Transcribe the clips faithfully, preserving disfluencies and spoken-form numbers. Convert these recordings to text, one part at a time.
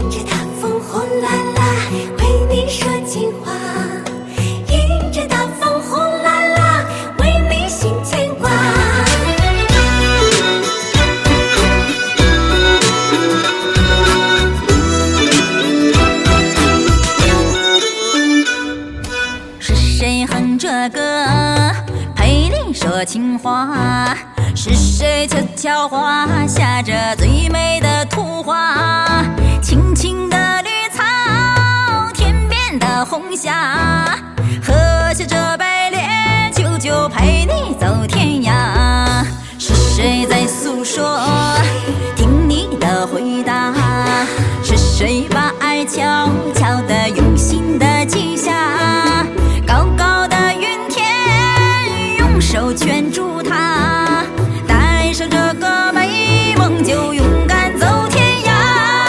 迎着大风呼啦啦，为你说情话。迎着大风呼啦啦，为你心牵挂。 是谁哼着歌陪你说情话？是谁悄悄画下这最美的图画？青青的绿草，天边的红霞，喝下这杯烈酒，就陪你走天涯。是谁在诉说，听你的回答？是谁把爱悄悄地用心地记下？高高的云天，用手圈住它，带上这个美梦，就勇敢走天涯。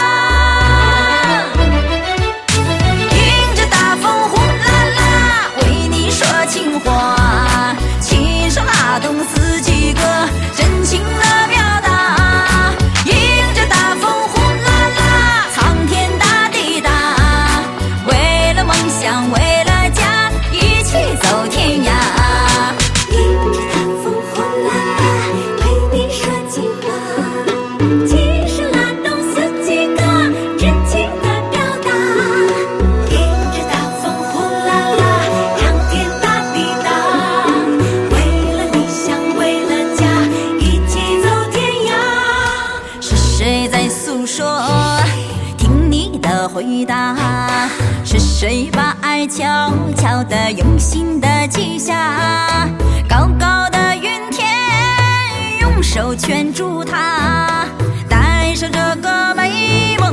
迎着大风呼啦啦，为你说情话，琴声拉动四季歌，真情的表达。迎着大风呼啦啦，苍天大地大，为了梦想，为了家，一起走天涯。 迎着大风呼啦啦，为你说情话，琴声拉动四季歌，真情的表达。迎着大风呼啦啦，苍天大地大，为了理想，为了家，一起走天涯。 是谁在诉说，听你的回答？是谁把爱悄悄地用心地记下？高高的云天，用手圈住它，带上这个美梦。